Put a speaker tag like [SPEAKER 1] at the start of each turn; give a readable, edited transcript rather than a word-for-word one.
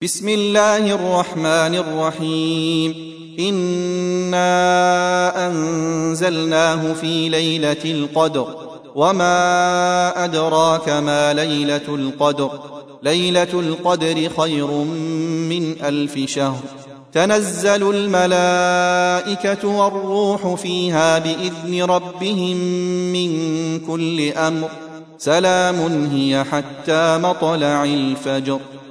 [SPEAKER 1] بسم الله الرحمن الرحيم. إنا أنزلناه في ليلة القدر وما أدراك ما ليلة القدر. ليلة القدر خير من 1000 شهر. تنزل الملائكة والروح فيها بإذن ربهم من كل أمر. سلام هي حتى مطلع الفجر.